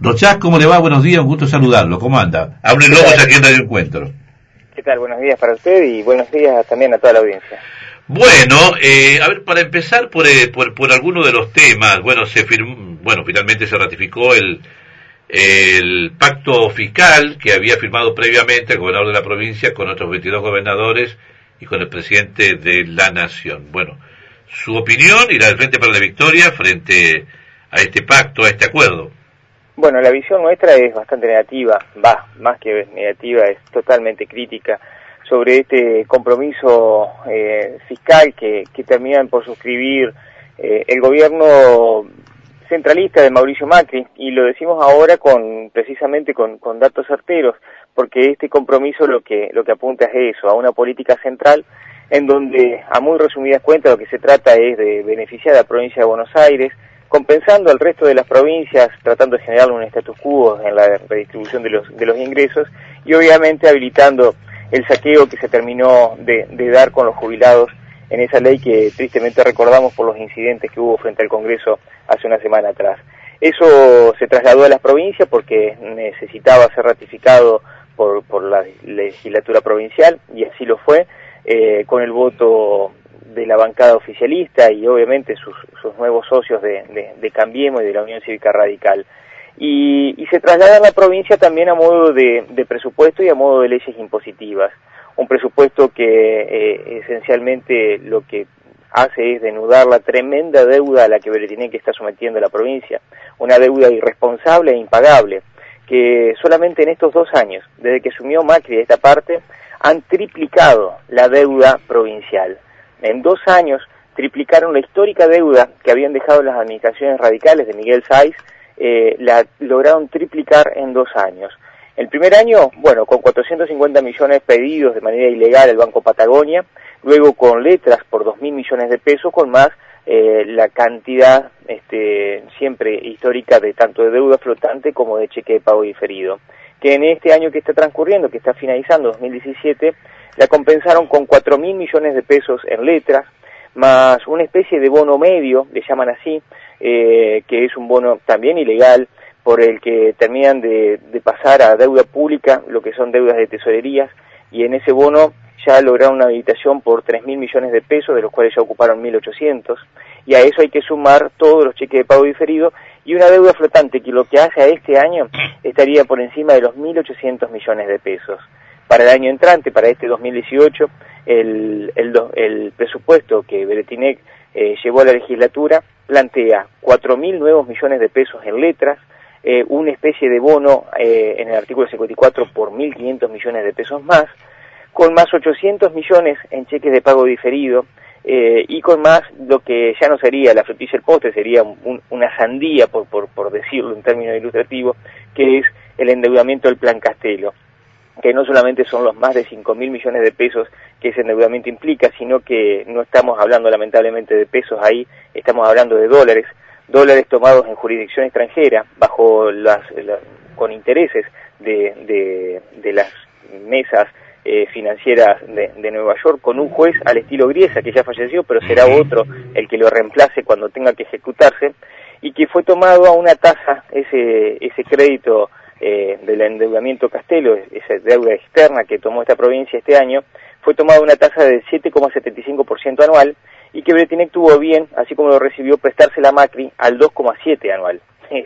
Rochás, ¿cómo le va? Buenos días, un gusto saludarlo. ¿Cómo anda? Hable Lobos aquí en Radio Encuentro. ¿Qué tal? Buenos días para usted y buenos días también a toda la audiencia. Bueno, a ver, para empezar por alguno de los temas, finalmente se ratificó el pacto fiscal que había firmado previamente el gobernador de la provincia con otros 22 gobernadores y con el presidente de la Nación. Bueno, su opinión y la del Frente para la Victoria frente a este pacto, a este acuerdo. Bueno, la visión nuestra es bastante negativa, más que negativa, es totalmente crítica sobre este compromiso fiscal que terminan por suscribir el gobierno centralista de Mauricio Macri, y lo decimos ahora precisamente con datos certeros, porque este compromiso lo que apunta es eso, a una política central en donde, a muy resumidas cuentas, lo que se trata es de beneficiar a la provincia de Buenos Aires, compensando al resto de las provincias, tratando de generar un status quo en la redistribución de los ingresos, y obviamente habilitando el saqueo que se terminó de dar con los jubilados en esa ley que tristemente recordamos por los incidentes que hubo frente al Congreso hace una semana atrás. Eso se trasladó a las provincias porque necesitaba ser ratificado por la legislatura provincial, y así lo fue, con el voto de la bancada oficialista y obviamente sus nuevos socios de Cambiemos y de la Unión Cívica Radical. Y se traslada a la provincia también a modo de presupuesto y a modo de leyes impositivas. Un presupuesto que esencialmente lo que hace es denudar la tremenda deuda a la que Beretinec está sometiendo a la provincia, una deuda irresponsable e impagable, que solamente en estos 2 años, desde que asumió Macri esta parte, han triplicado la deuda provincial. En 2 años triplicaron la histórica deuda que habían dejado las administraciones radicales de Miguel Sáiz, la lograron triplicar en 2 años. El primer año, bueno, con 450 millones pedidos de manera ilegal al Banco Patagonia, luego con letras por 2.000 millones de pesos, con más la cantidad siempre histórica de tanto de deuda flotante como de cheque de pago diferido, que en este año que está transcurriendo, que está finalizando, 2017, la compensaron con 4.000 millones de pesos en letras, más una especie de bono medio, le llaman así, que es un bono también ilegal, por el que terminan de pasar a deuda pública lo que son deudas de tesorerías, y en ese bono ya lograron una habilitación por 3.000 millones de pesos, de los cuales ya ocuparon 1.800, y a eso hay que sumar todos los cheques de pago diferido, y una deuda flotante que lo que hace a este año estaría por encima de los 1.800 millones de pesos. Para el año entrante, para este 2018, el presupuesto que Beretinec llevó a la legislatura plantea 4.000 nuevos millones de pesos en letras, una especie de bono en el artículo 54 por 1.500 millones de pesos más, con más 800 millones en cheques de pago diferido, y con más lo que ya no sería la frutilla del postre, sería una sandía, por decirlo en términos ilustrativos, que es el endeudamiento del Plan Castelo, que no solamente son los más de 5.000 millones de pesos que ese endeudamiento implica, sino que no estamos hablando lamentablemente de pesos ahí, estamos hablando de dólares tomados en jurisdicción extranjera, bajo con intereses de las mesas financieras de Nueva York, con un juez al estilo Griesa, que ya falleció, pero será otro el que lo reemplace cuando tenga que ejecutarse, y que fue tomado a una tasa, ese crédito del endeudamiento Castelo, esa deuda externa que tomó esta provincia este año, fue tomado a una tasa del 7,75% anual, y que Beretinec tuvo bien, así como lo recibió, prestársela a Macri al 2,7% anual.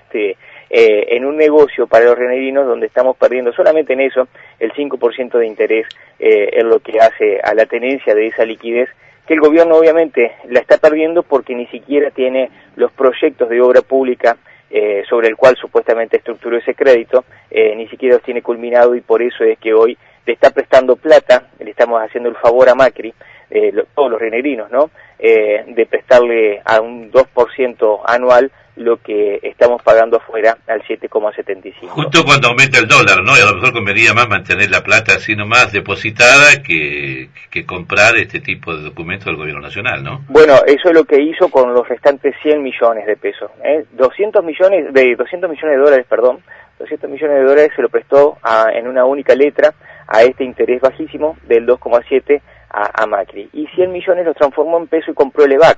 En un negocio para los rionegrinos donde estamos perdiendo solamente en eso el 5% de interés en lo que hace a la tenencia de esa liquidez, que el gobierno obviamente la está perdiendo porque ni siquiera tiene los proyectos de obra pública sobre el cual supuestamente estructuró ese crédito, ni siquiera los tiene culminado, y por eso es que hoy le está prestando plata, le estamos haciendo el favor a Macri, todos los rionegrinos, ¿no? De prestarle a un 2% anual lo que estamos pagando afuera al 7,75. Justo cuando aumenta el dólar, ¿no? Y a lo mejor convendría más mantener la plata así nomás depositada que comprar este tipo de documentos del gobierno nacional, ¿no? Bueno, eso es lo que hizo con los restantes 100 millones de pesos. 200 millones de dólares, 200 millones de dólares se lo prestó en una única letra a este interés bajísimo del 2,7 a Macri. Y 100 millones los transformó en peso y compró el EVAX.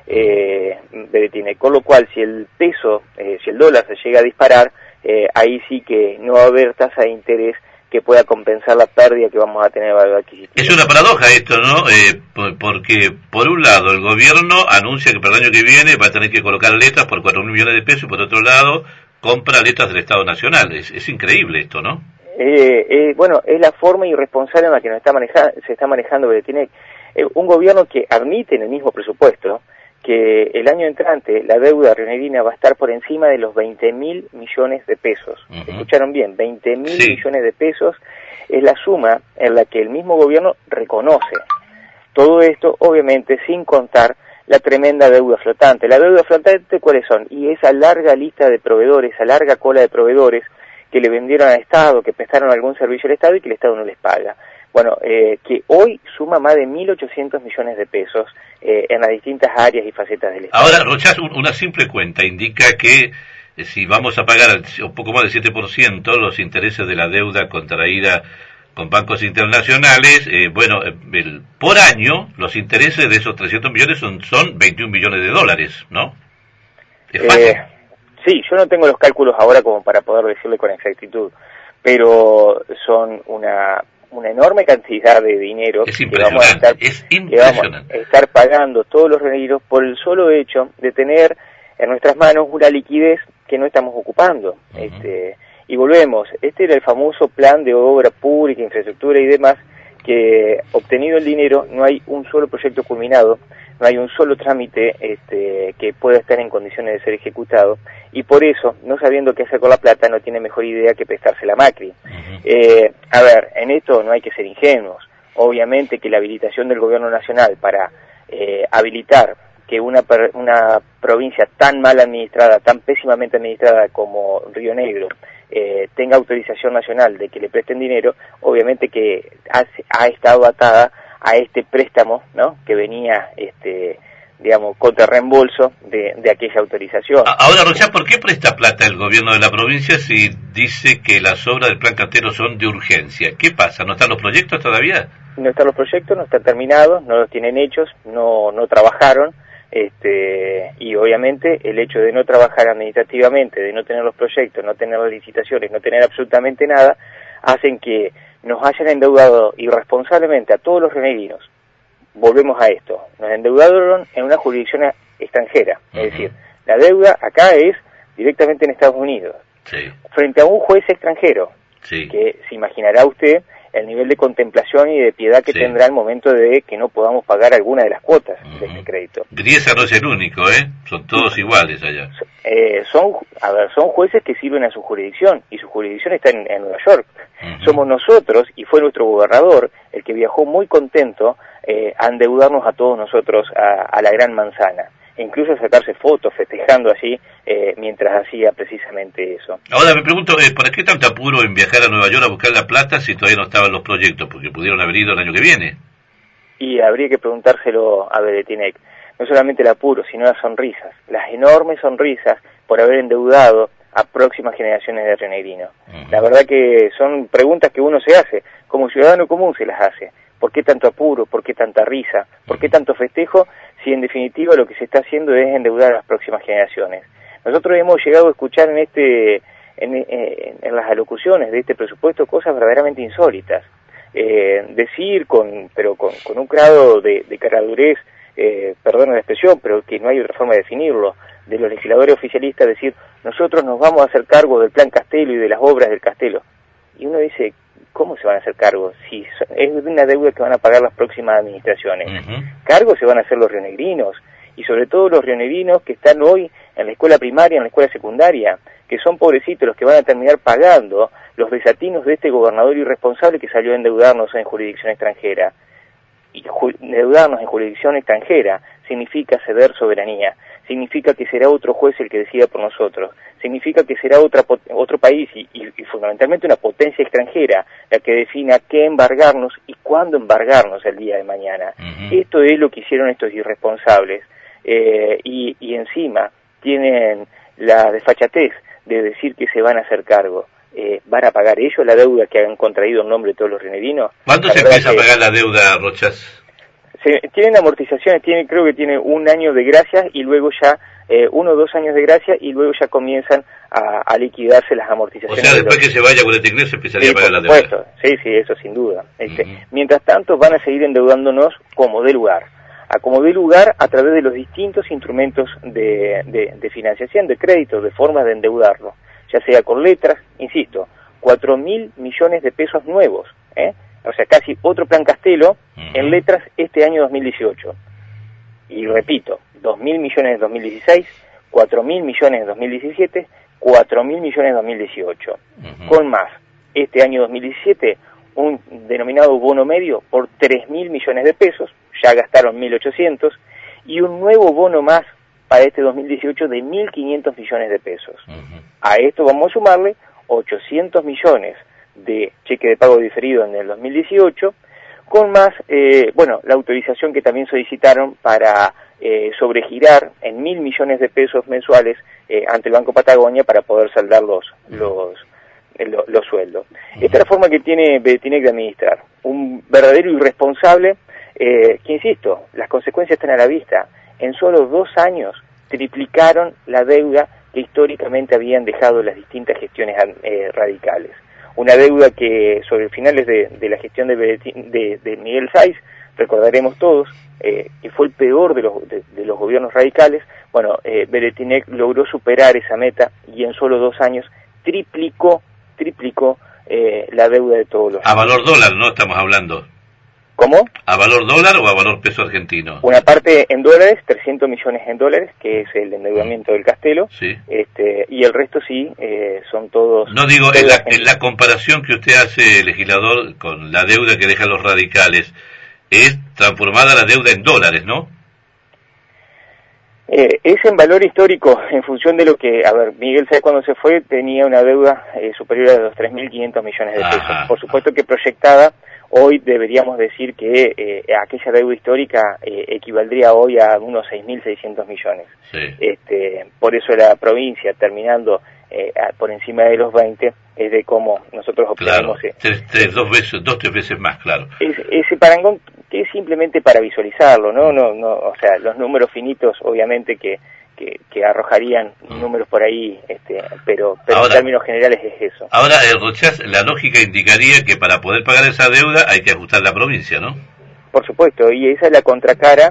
Beretine. Con lo cual, si el peso, si el dólar se llega a disparar, ahí sí que no va a haber tasa de interés que pueda compensar la pérdida que vamos a tener de valor adquisitivo. Es una paradoja esto, ¿no? Porque, por un lado, el gobierno anuncia que para el año que viene va a tener que colocar letras por 4.000 millones de pesos, y por otro lado, compra letras del Estado Nacional. Es increíble esto, ¿no? Bueno, es la forma irresponsable en la que se está manejando Beretine. Un gobierno que admite en el mismo presupuesto que el año entrante la deuda rionegrina va a estar por encima de los 20.000 millones de pesos. ¿Escucharon bien? 20.000 millones de pesos es la suma en la que el mismo gobierno reconoce. Todo esto, obviamente, sin contar la tremenda deuda flotante. ¿La deuda flotante cuáles son? Y esa larga lista de proveedores, esa larga cola de proveedores que le vendieron al Estado, que prestaron algún servicio al Estado y que el Estado no les paga. Bueno, que hoy suma más de 1.800 millones de pesos en las distintas áreas y facetas del Estado. Ahora, Rochas, una simple cuenta indica que si vamos a pagar un poco más del 7% los intereses de la deuda contraída con bancos internacionales, por año los intereses de esos 300 millones son 21 millones de dólares, ¿no? Es fácil. Sí, yo no tengo los cálculos ahora como para poder decirle con exactitud, pero son una enorme cantidad de dinero que vamos a estar pagando todos los rionegrinos por el solo hecho de tener en nuestras manos una liquidez que no estamos ocupando. Y volvemos, este era el famoso plan de obra pública, infraestructura y demás, que obtenido el dinero no hay un solo proyecto culminado, no hay un solo trámite que pueda estar en condiciones de ser ejecutado, y por eso, no sabiendo qué hacer con la plata, no tiene mejor idea que prestársela a Macri. A ver, en esto no hay que ser ingenuos. Obviamente que la habilitación del gobierno nacional para habilitar que una provincia tan mal administrada, tan pésimamente administrada como Río Negro, tenga autorización nacional de que le presten dinero, obviamente que ha estado atada a este préstamo, ¿no?, que venía, contra reembolso de aquella autorización. Ahora, Rochas, ¿por qué presta plata el gobierno de la provincia si dice que las obras del Plan Castelo son de urgencia? ¿Qué pasa? ¿No están los proyectos todavía? No están los proyectos, no están terminados, no los tienen hechos, no trabajaron, y obviamente el hecho de no trabajar administrativamente, de no tener los proyectos, no tener las licitaciones, no tener absolutamente nada, hacen que nos hayan endeudado irresponsablemente a todos los rionegrinos. Volvemos a esto, nos endeudaron en una jurisdicción extranjera, es decir, la deuda acá es directamente en Estados Unidos, frente a un juez extranjero, que se imaginará usted el nivel de contemplación y de piedad que tendrá al momento de que no podamos pagar alguna de las cuotas de este crédito. Griesa no es el único, son todos iguales allá. Son jueces que sirven a su jurisdicción, y su jurisdicción está en Nueva York. Somos nosotros, y fue nuestro gobernador, el que viajó muy contento a endeudarnos a todos nosotros a la Gran Manzana, e incluso a sacarse fotos festejando allí mientras hacía precisamente eso. Ahora me pregunto, ¿por qué tanto apuro en viajar a Nueva York a buscar la plata si todavía no estaban los proyectos? Porque pudieron haber ido el año que viene. Y habría que preguntárselo a Beretine. No solamente el apuro, sino las sonrisas, las enormes sonrisas por haber endeudado a próximas generaciones de rionegrinos. La verdad que son preguntas que uno se hace, como ciudadano común se las hace. ¿Por qué tanto apuro? ¿Por qué tanta risa? ¿Por qué tanto festejo? Si en definitiva lo que se está haciendo es endeudar a las próximas generaciones. Nosotros hemos llegado a escuchar en las alocuciones de este presupuesto cosas verdaderamente insólitas. Decir con un grado de caradurez, perdón la expresión, pero que no hay otra forma de definirlo, de los legisladores oficialistas, decir, nosotros nos vamos a hacer cargo del Plan Castelo y de las obras del Castelo. Y uno dice, ¿cómo se van a hacer cargo? Si es una deuda que van a pagar las próximas administraciones. Cargos se van a hacer los rionegrinos, y sobre todo los rionegrinos que están hoy en la escuela primaria, en la escuela secundaria, que son pobrecitos los que van a terminar pagando los desatinos de este gobernador irresponsable que salió a endeudarnos en jurisdicción extranjera. Y endeudarnos en jurisdicción extranjera significa ceder soberanía, significa que será otro juez el que decida por nosotros, significa que será otro país y fundamentalmente una potencia extranjera la que defina qué embargarnos y cuándo embargarnos el día de mañana. Esto es lo que hicieron estos irresponsables, y encima tienen la desfachatez de decir que se van a hacer cargo. ¿Van a pagar ellos la deuda que han contraído en nombre de todos los rionegrinos? ¿Cuándo se empieza a pagar la deuda, Rochas? tienen amortizaciones, creo que tiene 1 año de gracia y luego ya 1 o 2 años de gracia y luego ya comienzan a liquidarse las amortizaciones. O sea, después que se vaya Guaretigné se empezaría a pagar la deuda. Por supuesto, sí, eso sin duda. Mientras tanto van a seguir endeudándonos como dé lugar. A través de los distintos instrumentos de financiación, de crédito, de formas de endeudarlo, ya sea con letras, insisto, 4.000 millones de pesos nuevos, o sea, casi otro plan Castelo en letras este año 2018. Y repito, 2.000 millones en 2016, 4.000 millones en 2017, 4.000 millones en 2018. Con más, este año 2017, un denominado bono medio por 3.000 millones de pesos, ya gastaron 1.800, y un nuevo bono más para este 2018 de 1.500 millones de pesos. A esto vamos a sumarle 800 millones de cheque de pago diferido en el 2018, con más, la autorización que también solicitaron para sobregirar en 1.000 millones de pesos mensuales ante el Banco Patagonia para poder saldar los sueldos. Esta es la forma que tiene Beretinec de administrar. Un verdadero irresponsable que, insisto, las consecuencias están a la vista. En solo 2 años triplicaron la deuda que históricamente habían dejado las distintas gestiones radicales. Una deuda que sobre finales de la gestión de Miguel Sáiz, recordaremos todos, que fue el peor de los gobiernos radicales. Bueno, Beretinec logró superar esa meta y en solo 2 años triplicó la deuda de todos los... A valor dólar, ¿no? Estamos hablando. ¿Cómo? ¿A valor dólar o a valor peso argentino? Una parte en dólares, 300 millones en dólares, que es el endeudamiento del Castelo, sí. Y el resto sí, son todos... No digo, en la comparación que usted hace, legislador, con la deuda que dejan los radicales, es transformada la deuda en dólares, ¿no? Es en valor histórico, en función de lo que... A ver, Miguel Sáiz cuando se fue tenía una deuda superior a los 3.500 millones de pesos. Por supuesto que proyectada, hoy deberíamos decir que aquella deuda histórica equivaldría hoy a unos 6.600 millones. Sí. Por eso la provincia, terminando por encima de los 20, es de cómo nosotros obtenemos... Claro, 2-3 veces más, claro. Ese parangón que es simplemente para visualizarlo, ¿no? O sea, los números finitos, obviamente que arrojarían números por ahí, pero ahora, en términos generales es eso. Ahora, Rochas, la lógica indicaría que para poder pagar esa deuda hay que ajustar la provincia, ¿no? Por supuesto, y esa es la contracara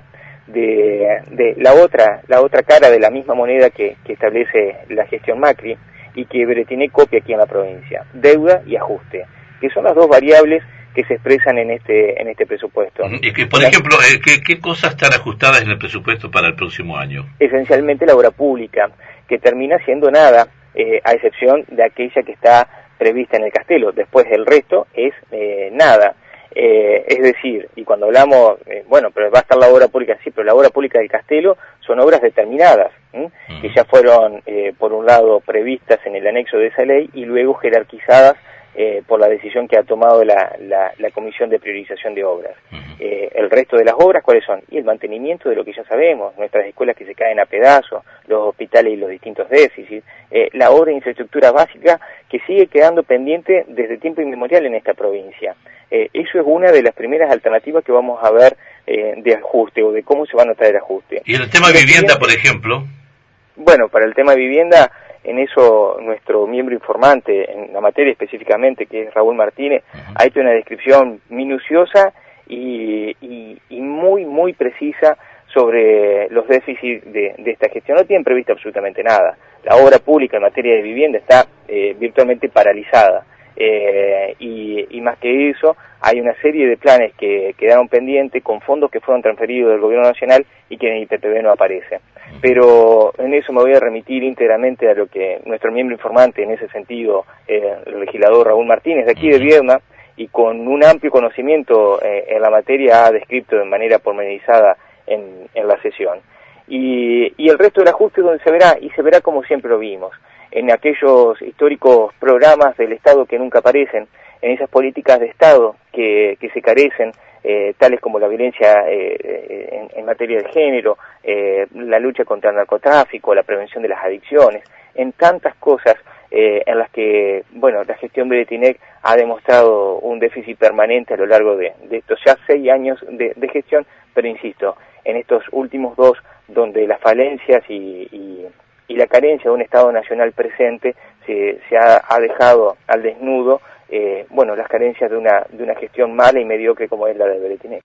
de la otra cara de la misma moneda que establece la gestión Macri y que Beretinec copia aquí en la provincia: deuda y ajuste, que son las dos variables que se expresan en este presupuesto. Y que, por ejemplo, ¿qué cosas están ajustadas en el presupuesto para el próximo año? Esencialmente la obra pública, que termina siendo nada, a excepción de aquella que está prevista en el Castelo. Después el resto es nada. Es decir, y cuando hablamos, pero va a estar la obra pública, sí, pero la obra pública del Castelo son obras determinadas, que ya fueron, por un lado, previstas en el anexo de esa ley y luego jerarquizadas por la decisión que ha tomado la Comisión de Priorización de Obras. El resto de las obras, ¿cuáles son? Y el mantenimiento de lo que ya sabemos, nuestras escuelas que se caen a pedazos, los hospitales y los distintos déficits, la obra de infraestructura básica que sigue quedando pendiente desde tiempo inmemorial en esta provincia. Eso es una de las primeras alternativas que vamos a ver de ajuste o de cómo se va a notar el ajuste. ¿Y el tema de vivienda, por ejemplo? Bueno, para el tema de vivienda, en eso nuestro miembro informante, en la materia específicamente, que es Raúl Martínez, ha hecho una descripción minuciosa y muy precisa sobre los déficits de esta gestión. No tienen previsto absolutamente nada. La obra pública en materia de vivienda está virtualmente paralizada. Y más que eso, hay una serie de planes que quedaron pendientes con fondos que fueron transferidos del gobierno nacional y que en el IPTV no aparece. Pero en eso me voy a remitir íntegramente a lo que nuestro miembro informante, en ese sentido, el legislador Raúl Martínez, de aquí de Viedma, y con un amplio conocimiento en la materia, ha descrito de manera pormenorizada en la sesión. Y el resto del ajuste donde se verá como siempre lo vimos, en aquellos históricos programas del Estado que nunca aparecen, en esas políticas de Estado que se carecen, tales como la violencia en materia de género, la lucha contra el narcotráfico, la prevención de las adicciones, en tantas cosas en las que, bueno, la gestión Breretinec ha demostrado un déficit permanente a lo largo de estos ya 6 años de gestión, pero insisto, en estos últimos 2, donde las falencias y la carencia de un Estado Nacional presente se ha dejado al desnudo, bueno, las carencias de una gestión mala y mediocre como es la de Breretinec.